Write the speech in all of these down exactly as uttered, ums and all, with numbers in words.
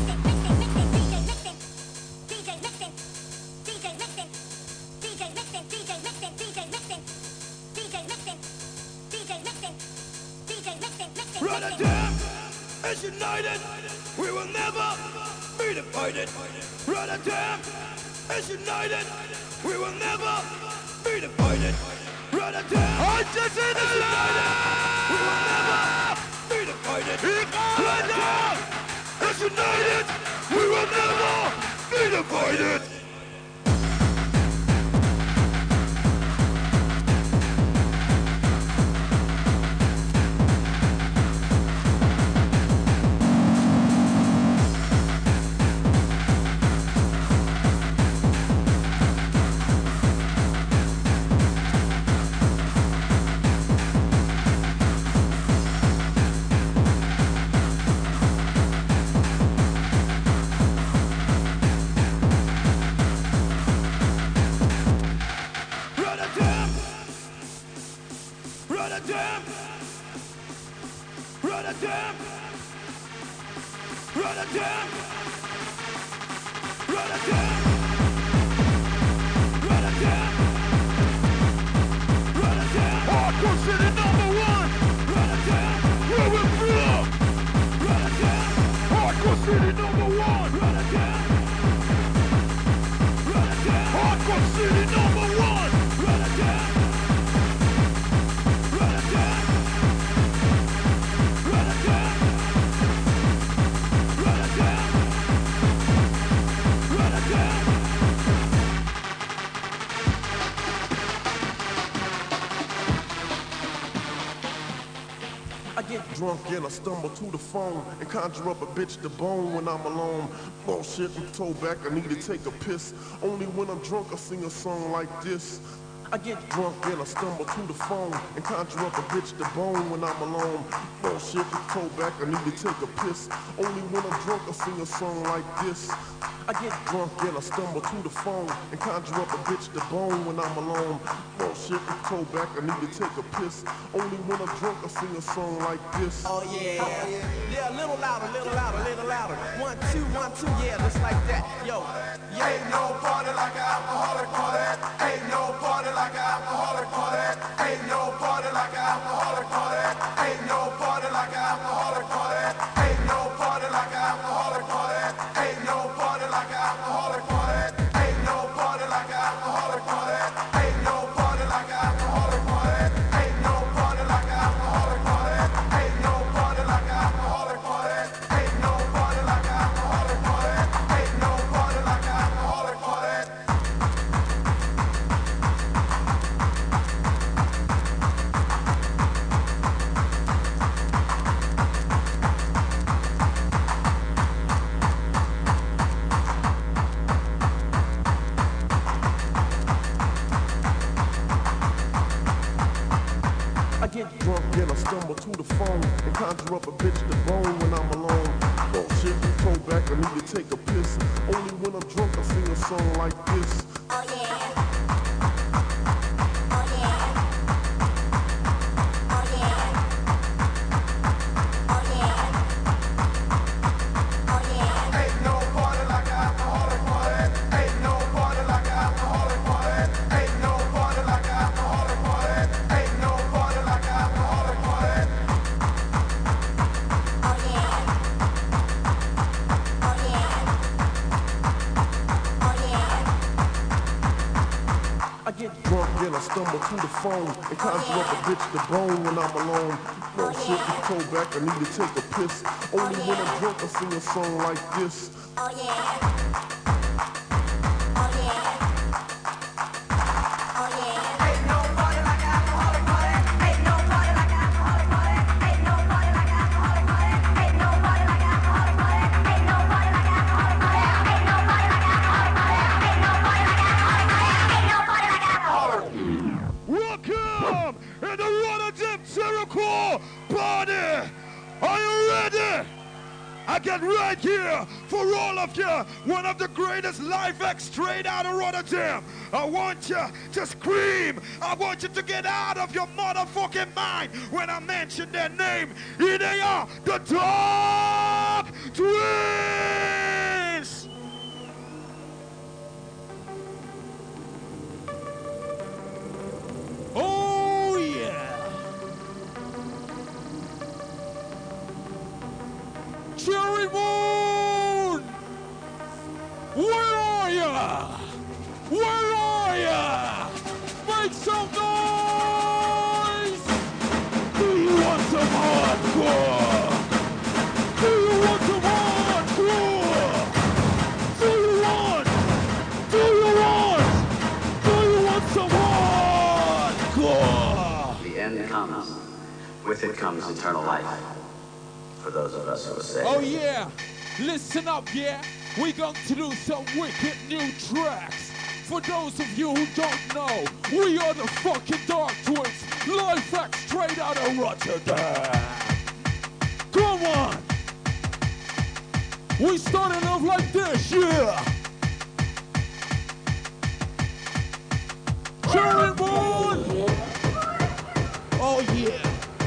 Rotterdam is united. We will never be divided. Rotterdam is united. We will never be divided. Rotterdam is united. We will never be divided. Rotterdam is united. We will never be divided. Rotterdam! Rotterdam! Rotterdam! Rotterdam! Rotterdam! Rotterdam! Hardcore city number one! Rotterdam! Where we're from! Rotterdam! Hardcore city number one! Rotterdam! Rotterdam! Hardcore city number one! Rotterdam! I get drunk and I stumble to the phone and conjure up a bitch to bone when I'm alone. Bullshit, I'm told back I need to take a piss. Only when I'm drunk I sing a song like this. I get drunk and I stumble to the phone and conjure up a bitch to bone when I'm alone. Bullshit, I'm told back I need to take a piss. Only when I'm drunk I sing a song like this. I get drunk and I stumble to the phone and conjure up a bitch to bone when I'm alone. Bullshit, I'm told back I need to take a piss. Only when I'm drunk I sing a song like this. Oh yeah, oh, yeah, yeah, a little louder, little louder, little louder. One, two, one, two, yeah, just like that. Yo, yo. Ain't no party like an alcoholic party. Ain't no party like an alcoholic party. Ain't no party like an alcoholic party. Ain't no party like an alcoholic party. Ain't no party like an alcoholic party. Ain't no party like an alcoholic party. Ain't no party like an alcoholic party. Ain't no party like an alcoholic party. Ain't no party like an alcoholic party. Ain't no party like an alcoholic party. Ain't no party like an alcoholic party. Ain't no party like an alcoholic party. I get drunk and I stumble to the phone and conjure up a bitch to bone when I'm alone. Bullshit, I'm told back I need to take a piss. Only when I'm drunk I sing a song like this. Oh yeah. Ain't no party like an alcoholic party. Ain't no party like an alcoholic party. Ain't no party like an alcoholic party. Ain't no party like an alcoholic party. Oh yeah. Oh yeah. Oh drunk and I stumble to the phone and conjure up a bitch to bone when I'm alone. No shit, you toe back, I need to take a piss. Only when I'm drunk I sing a song like this. Oh yeah. I get right here for all of you, one of the greatest live acts straight out of Rotterdam. I want you to scream. I want you to get out of your motherfucking mind when I mention their name. Here they are, the Dog Twins. Oh yeah. Cherry Moon! Where are ya? Where are ya? Make some noise! Do you want some hardcore? Do you want some hardcore? Do you want? Do you want? Do you want some hardcore? The end comes. With it comes eternal life. For those of us who are saved. Oh yeah, listen up, yeah. We're going to do some wicked new tracks. For those of you who don't know, we are the fucking Dark Twins, live act straight out of Rotterdam. Come on. We started off like this, yeah. Cherry Moon. Oh yeah.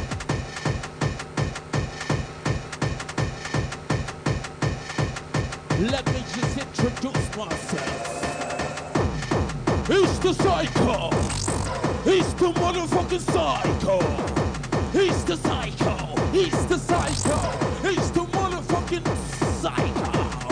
Let me just introduce myself. He's the psycho. He's the motherfucking psycho. He's the psycho. He's the psycho. He's the motherfucking psycho.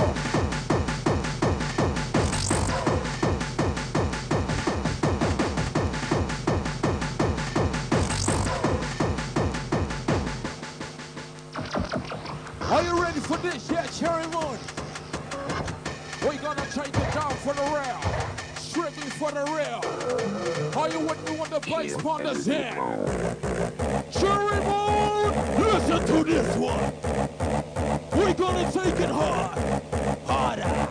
Are you ready for this? Yeah, Cherry Moon. We're gonna take it down for the real, strictly for the real. Are you with me when the bass on the zen? Cherry Moon, listen to this one. We're gonna take it hard, harder.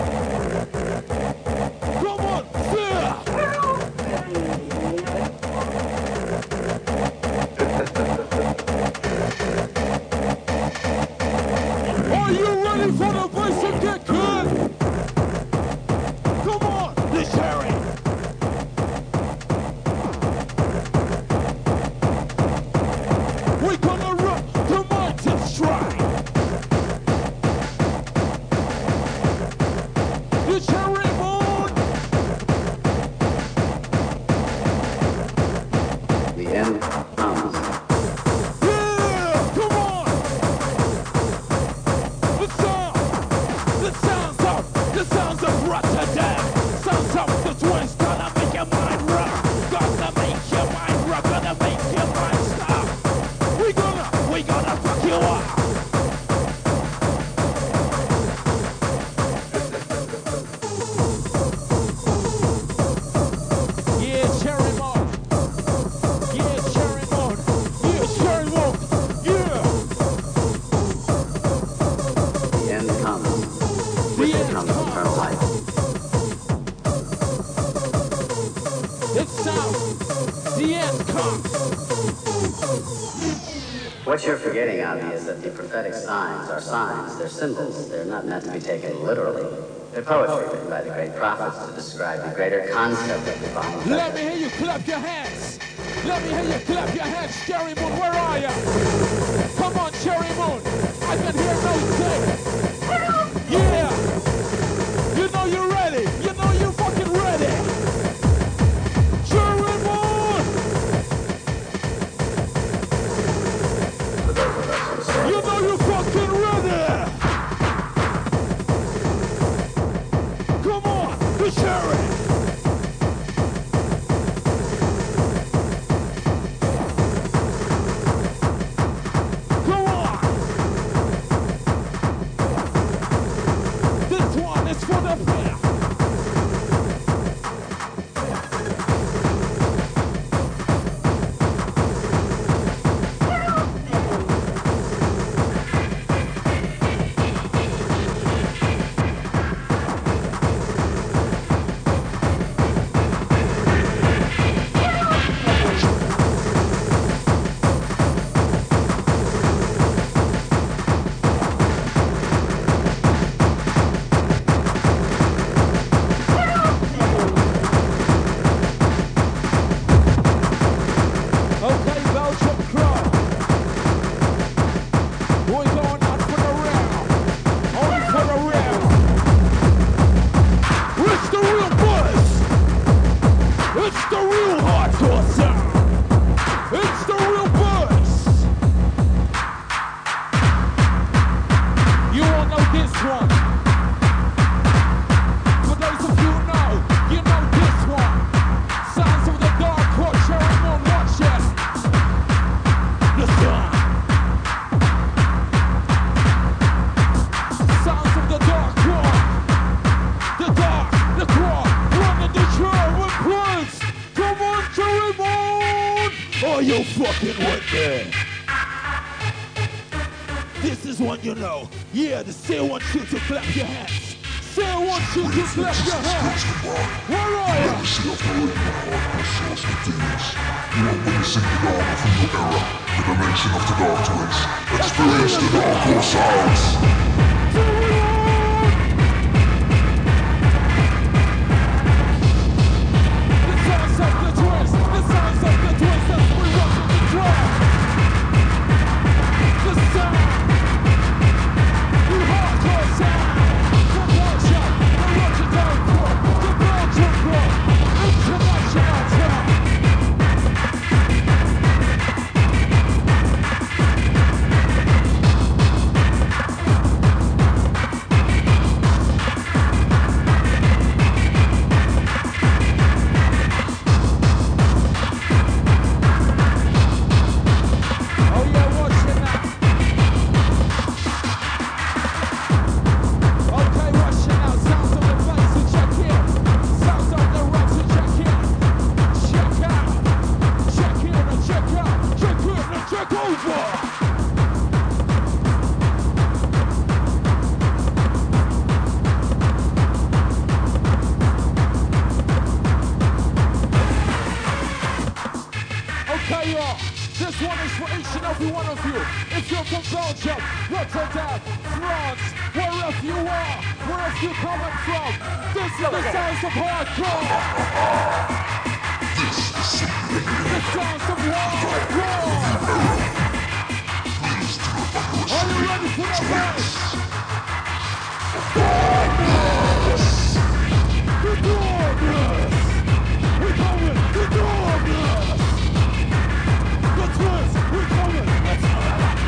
Come on, yeah. Are you ready for the bass to get good? What you're forgetting, Avi, is that the prophetic signs are signs. They're symbols. They're not meant to be taken literally. They're poetry written by the great prophets to describe the greater concept of divine pleasure. Let me hear you clap your hands. Let me hear you clap your hands, Cherry Moon. Where are you? Come on, Cherry Moon. I can hear no say. Yeah. You know you're ready. You know you're fucking ready. Cherry Moon. You know you're fucking ready. Come on, the Cherry. real hardcore sound. It's the real buzz. You all know this one. For those of you who know, you know this one. Sounds of the dark core, Cherry Moon, watch it. Listen. Sounds of the dark core. The dark, the core, running the trail with Prince. Come on, Cherry Moon. Are you fucking with me? This is one you know. Yeah, the say want you to clap your hands. Say I want you to clap your hands. Where are you? You are witnessing the dawn of a new era, the dimension of the Dark Twins. Experience the Dark sounds. The sounds of the twins, the sounds of the twins, that's we rock the drum. The sound, the hardcore sound, the Belgium, the Rotterdam core, the Belgium core, international town. Oh yeah, watch it now. Okay, watch it now. Sounds of the bass to check in. Sounds of the rock to check in. Check out. Check in and check out. Check in and check over. Okay, y'all. This one is for each and every one of you. If you're from Belgium, Rotterdam, France, wherever you are, wherever you're coming from, this is the sounds of hardcore. The sounds of hardcore. Are you ready for the bass? The darkness. We coming, the darkness. The twins, we coming. Let's go.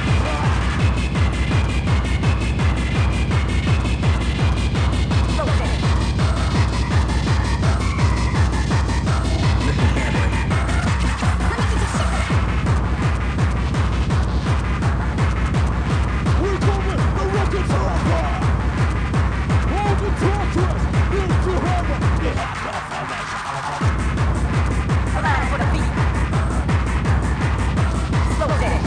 We coming, the rockets are on fire. All the torturers into heaven. The hardcore formation. Align for the beat. Slow down.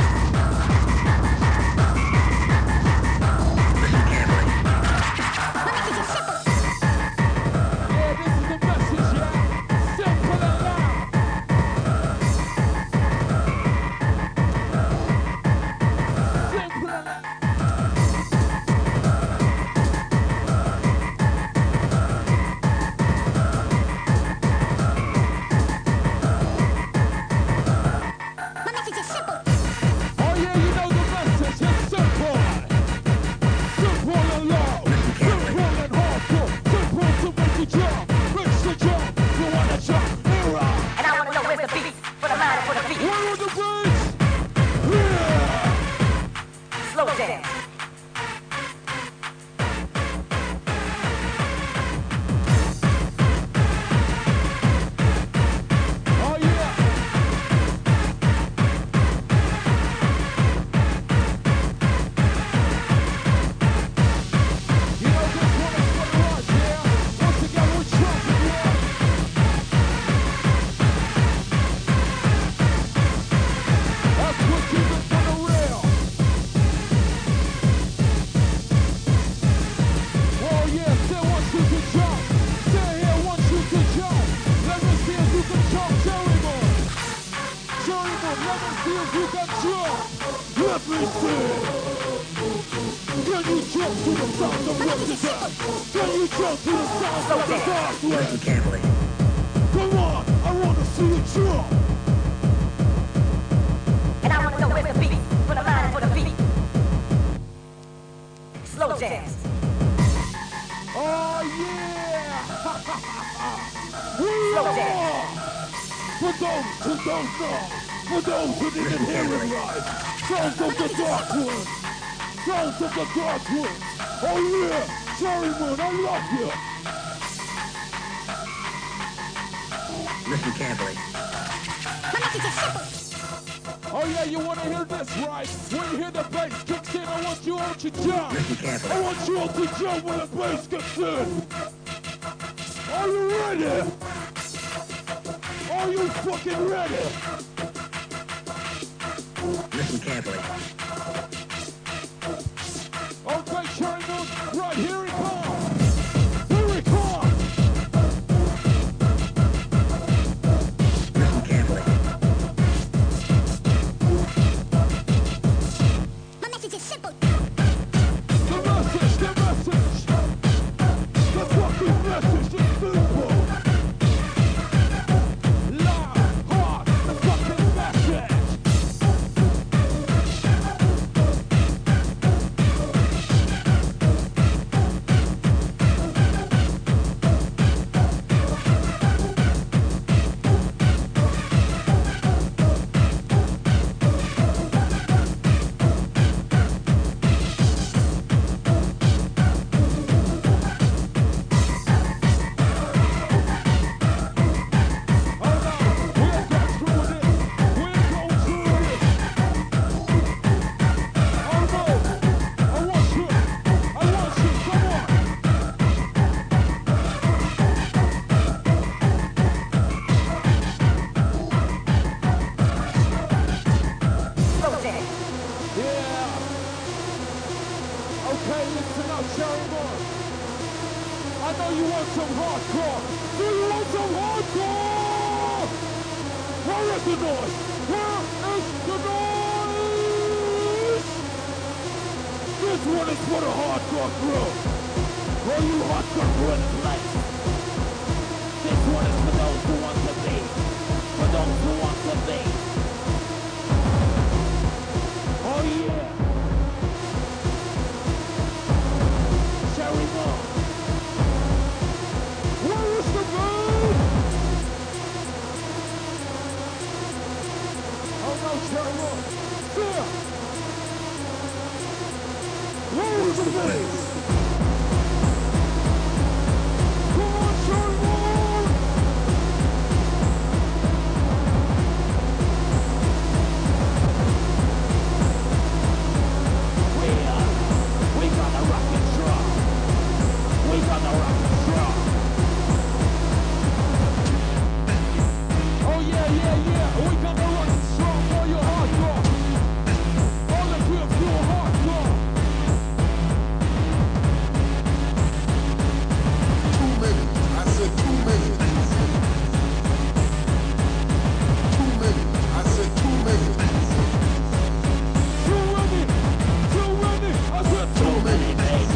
Yeah, this is the message, yeah. Simple and loud. Simple and loud. My message is simple. Oh yeah, you know the message. It's simple. Simple and loud. Simple and hardcore. Simple to make you jump. Reach the jump. You wanna jump. Era. And I wanna know where's the beat for the line for the beat. Where are the beats? Yeah. Slow down. Oh yeah. You know this one is for the rush, yeah. Once again, we're jumping, yeah. That's what keep it for the real. Oh yeah, say want you to jump. Say here want you to jump. Let me see if you can jump, Cherry Moon. Cherry Moon, let me see if you can jump. Let me see. Can you jump to the sound of Rotterdam? Can you jump to the sound of the Dark Twins? Come on, I wanna see you jump. And I wanna know where's the beat for the line for the beat. Slow jazz. Oh yeah! We Slow are jazz. For those who don't know, for those who didn't hear it right, sounds of the dark one, sounds of the dark one. Oh yeah, Cherry Moon, I love you. Listen carefully. My message is simple. Oh yeah, you wanna hear this, right? When you hear the bass kicks in, I want you all to jump. Listen carefully. I want you all to jump when the bass kicks in. Are you ready? Are you fucking ready? Listen carefully. Okay, Cherry Moon, right, here it comes. Here it comes. Listen carefully. My message is simple. The message, the message. The fucking message is simple. Loud, hard, the fucking message. Slow jam. Yeah. Okay, listen up, Cherry Moon. I know you want some hardcore. Do you want some hardcore? Where is the noise? Where is the noise? This one is for the hardcore crew. All you hardcore crew in the place. This one is for those who want to be. For those who want to be. Oh yeah. Cherry Moon. Where is the moon? Oh no, Cherry Moon. Yeah. Where is the bass? Come on, Cherry Moon. We are, we gonna rock it strong. We gonna rock it strong. Oh yeah, yeah, yeah. We gonna rock it strong for your hardcore. All the kids feel hardcore. Too many. I said too many. Too many. I said too many. Too many, too many. I said too many, baby.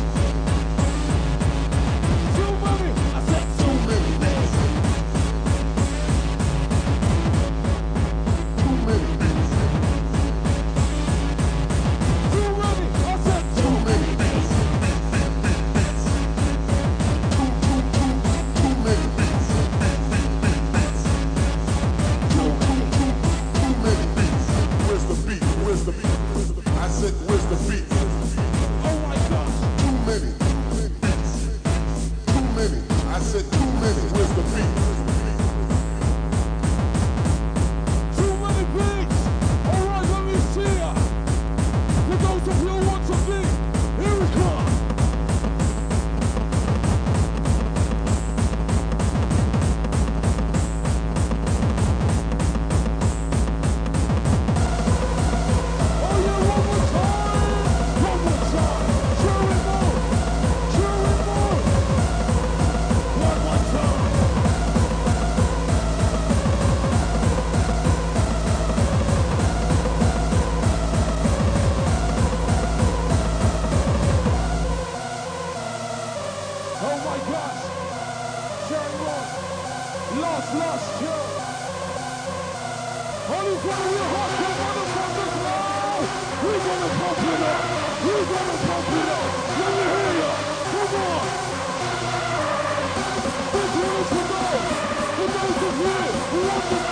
Too many. I said too many, baby. Too many. Too many. I said too many, baby. Too, too, too, too many. Too, too, too, too many. Where's the beat? Where's the beat? I said, where's the beat? Oh my gosh. Too many. Too many. I said too many. Where's the beat? Too many beats. All right, let me see ya. For those of you who want to be, here we come. Oh yeah, one more time. One more time. Cherry Moon. Cherry Moon. One more time. Oh my gosh. Cherry Moon. Lost, lost, Cherry. Only for the real hardcore motherfuckers now. We're gonna pump it up. We're gonna pump it up. Let me hear ya. Come on. This one is for those. For those of you who want to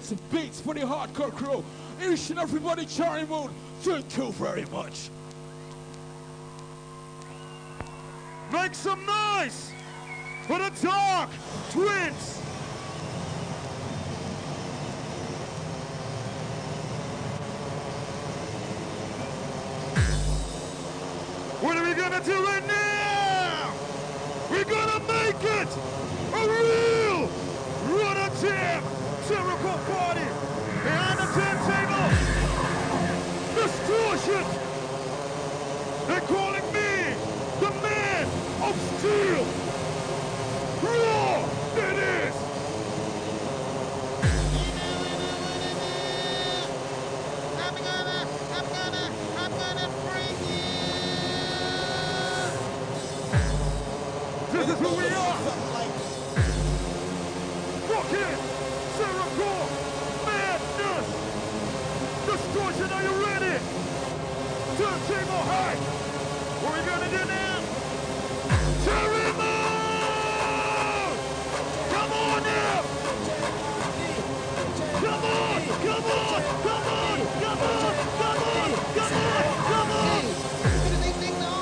It's beats for the hardcore crew. Each and everybody, Cherry Moon, thank you very much. Make some noise for the Dark Twins. What are we gonna do right now? We're gonna make it a real Run a Jam Jericho party behind the turntable. Distortion. They're calling me the man of steel. Raw it is. I'm gonna, I'm gonna, I'm gonna bring you. This is who we are. Walk in, Jericho, madness. Distortion, are you ready? Turntable high. What are we gonna do now? Cherry Moon! Come on now! Come on! Come on! Come on! Come on! Come on! Come on! Come on!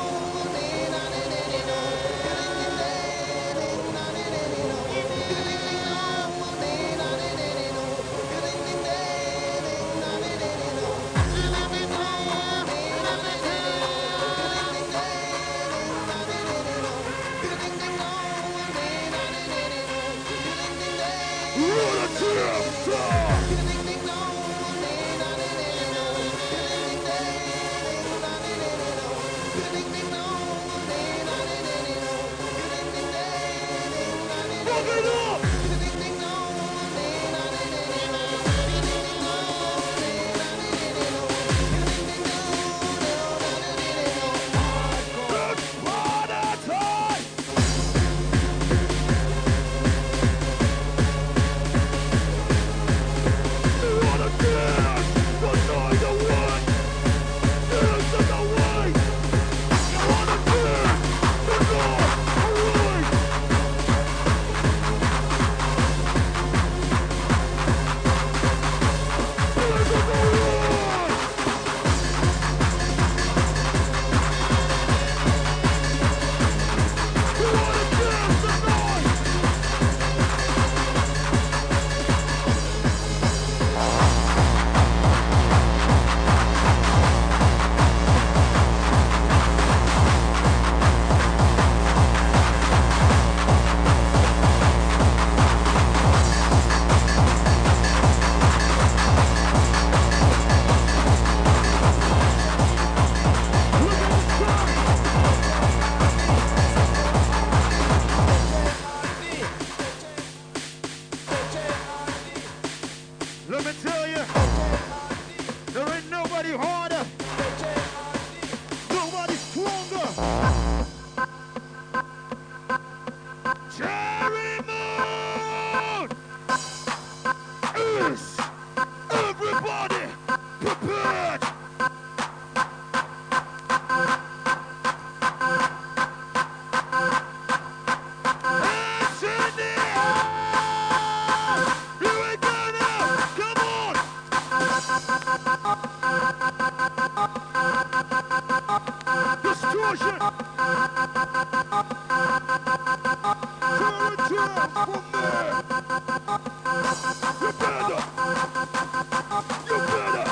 Let me tell you, there ain't nobody harder, nobody stronger. Cherry Moon is everybody prepared. Hands in the air. Here we go now. Come on. Distortion. Turn it down from there. You better. You better.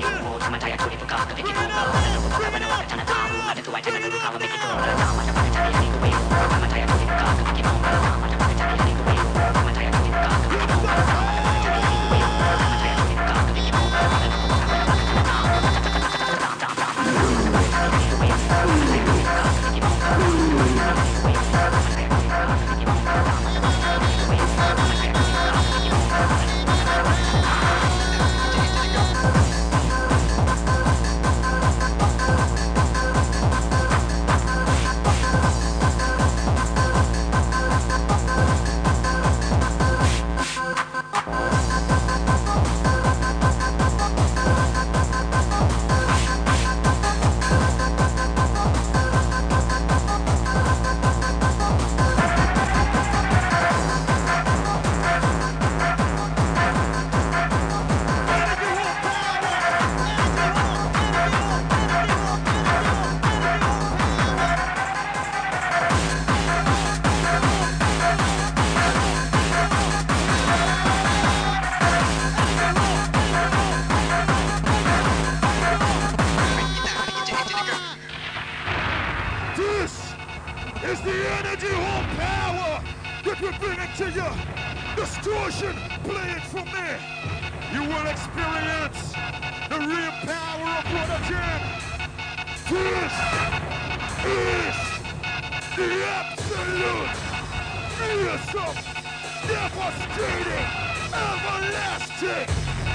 is the energy hall power that we're bringing to you. Distortion, play it for me. You will experience the real power of Brother Jam. This is the absolute, fearsome, devastating, everlasting.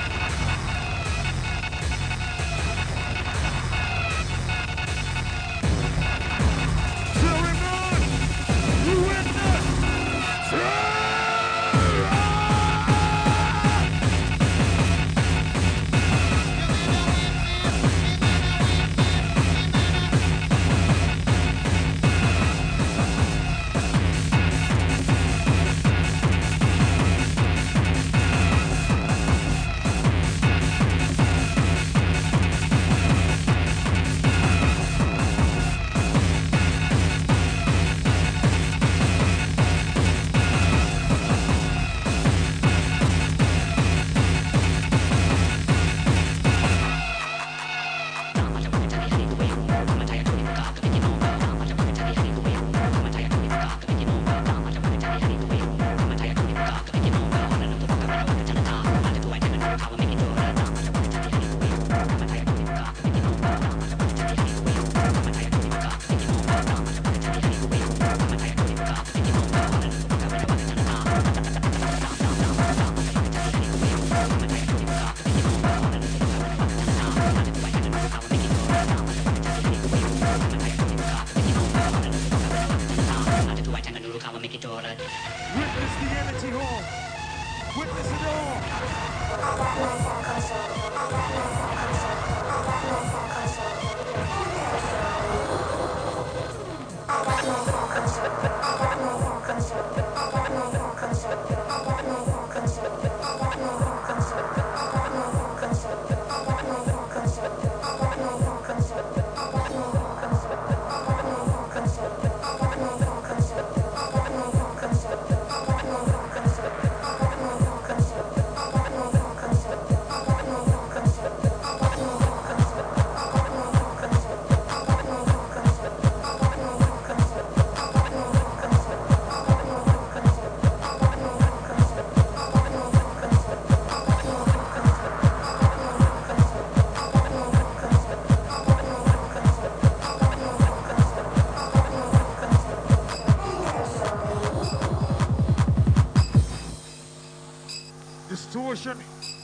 Distortion,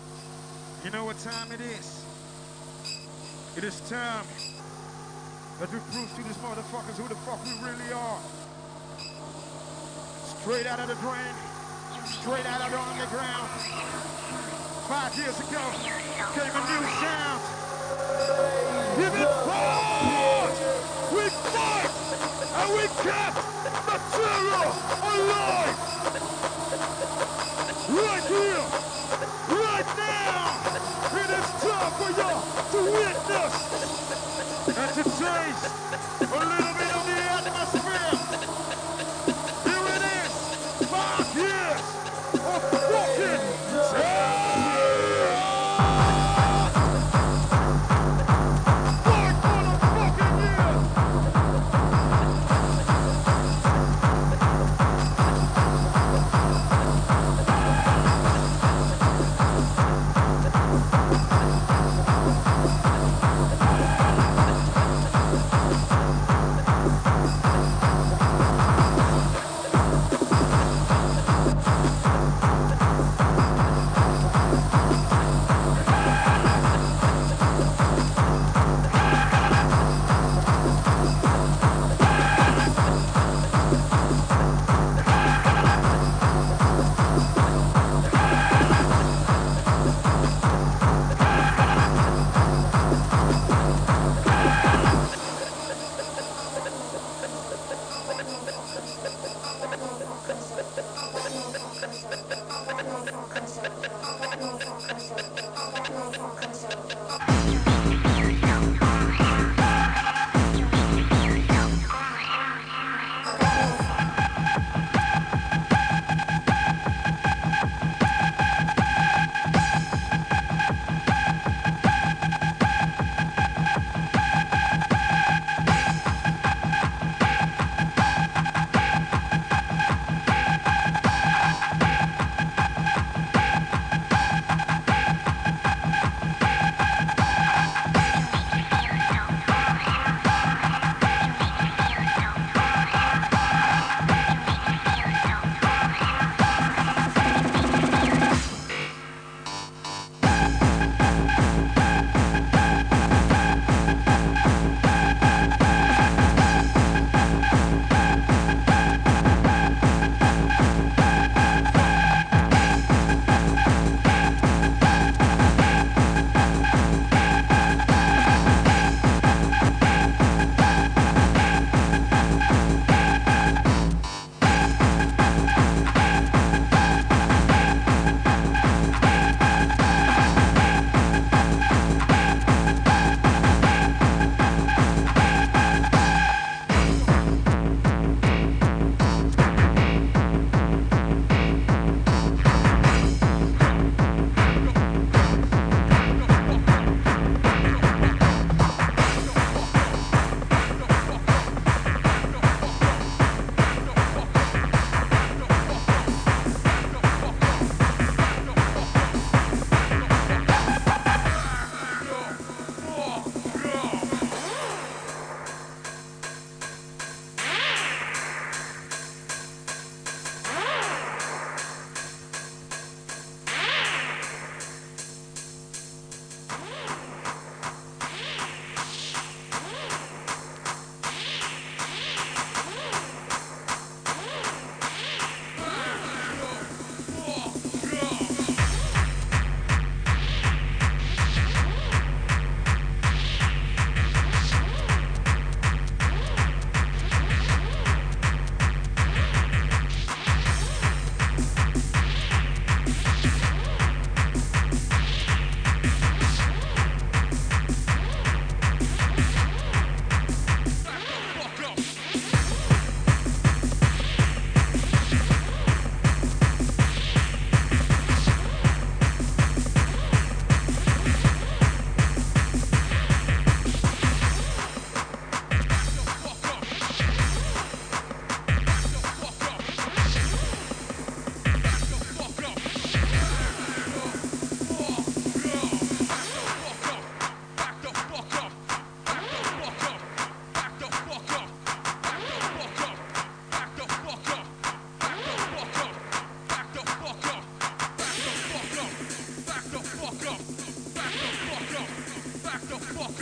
you know what time it is. It is time that we prove to these motherfuckers who the fuck we really are. Straight out of the drain, straight out of the underground. Five years ago came a new sound. Give it forward! We fight and we kept the terror alive! Right here, right now, it is time for y'all to witness and to taste a little bit of the atmosphere. Here it is, five years of fucking terror!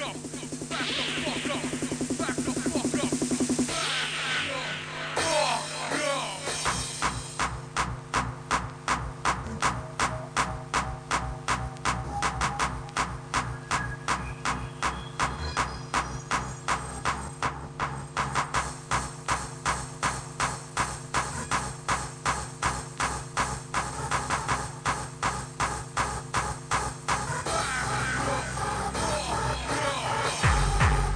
Back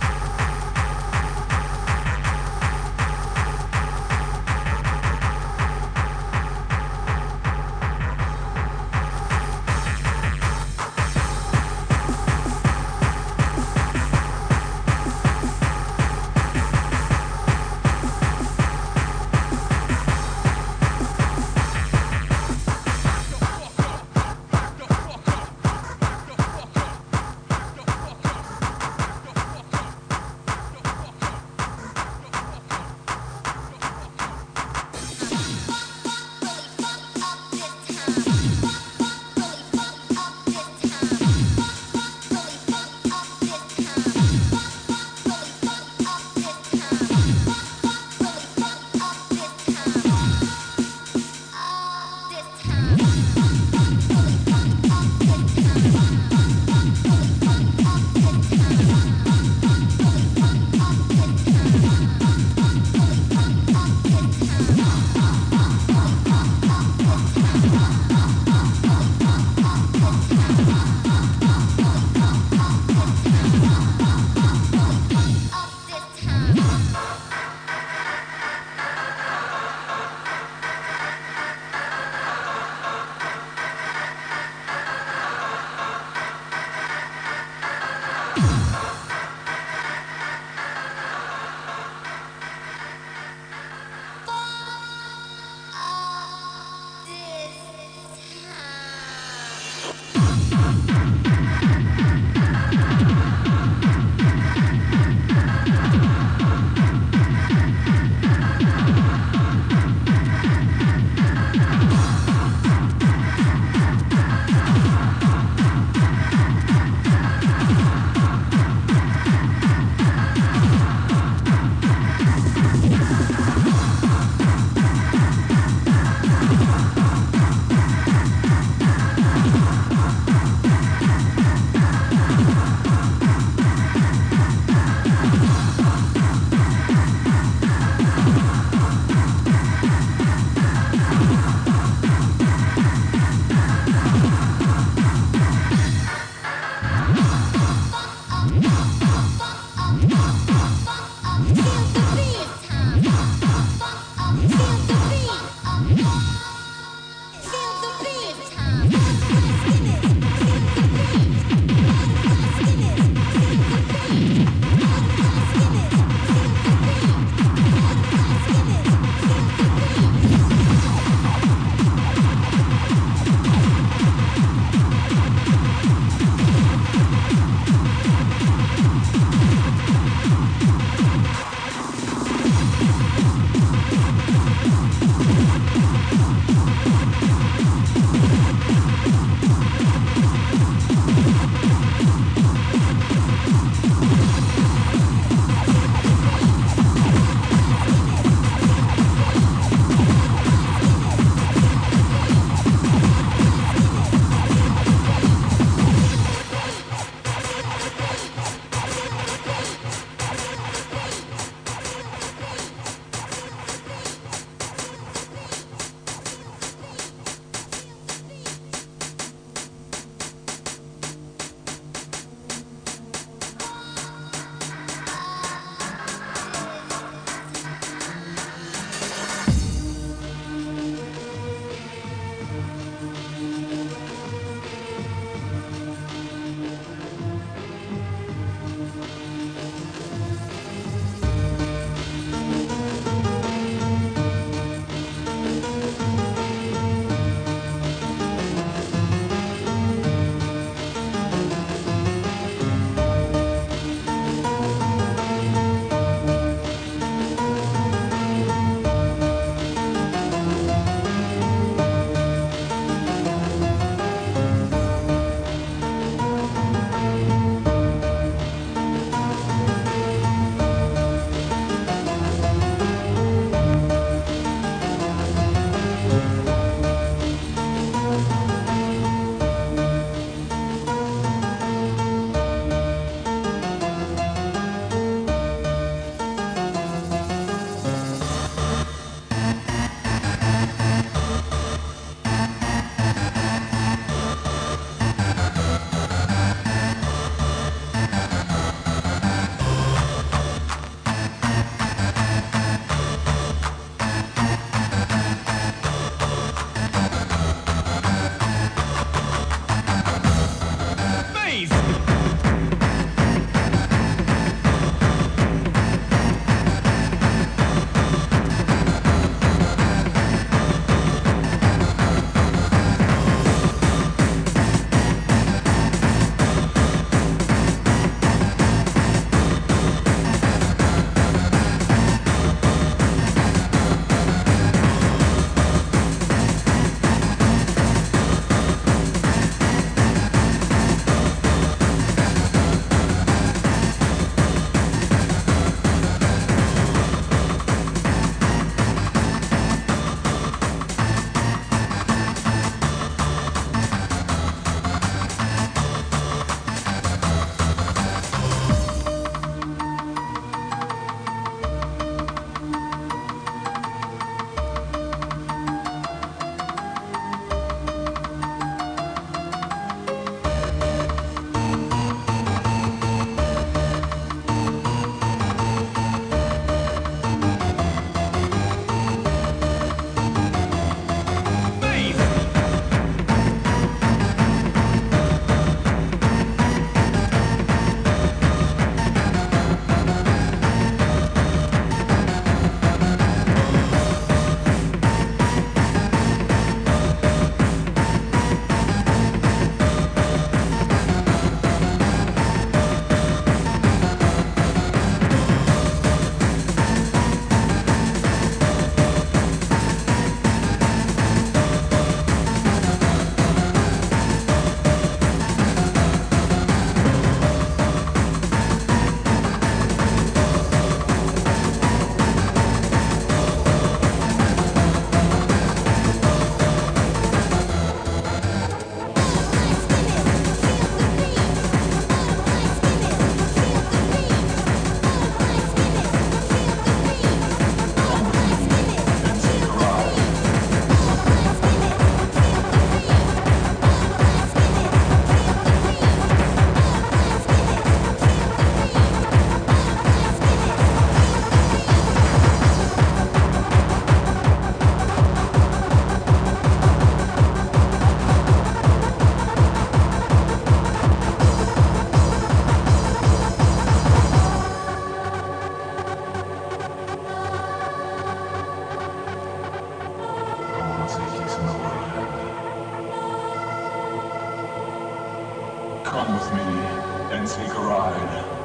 Come with me and take a ride.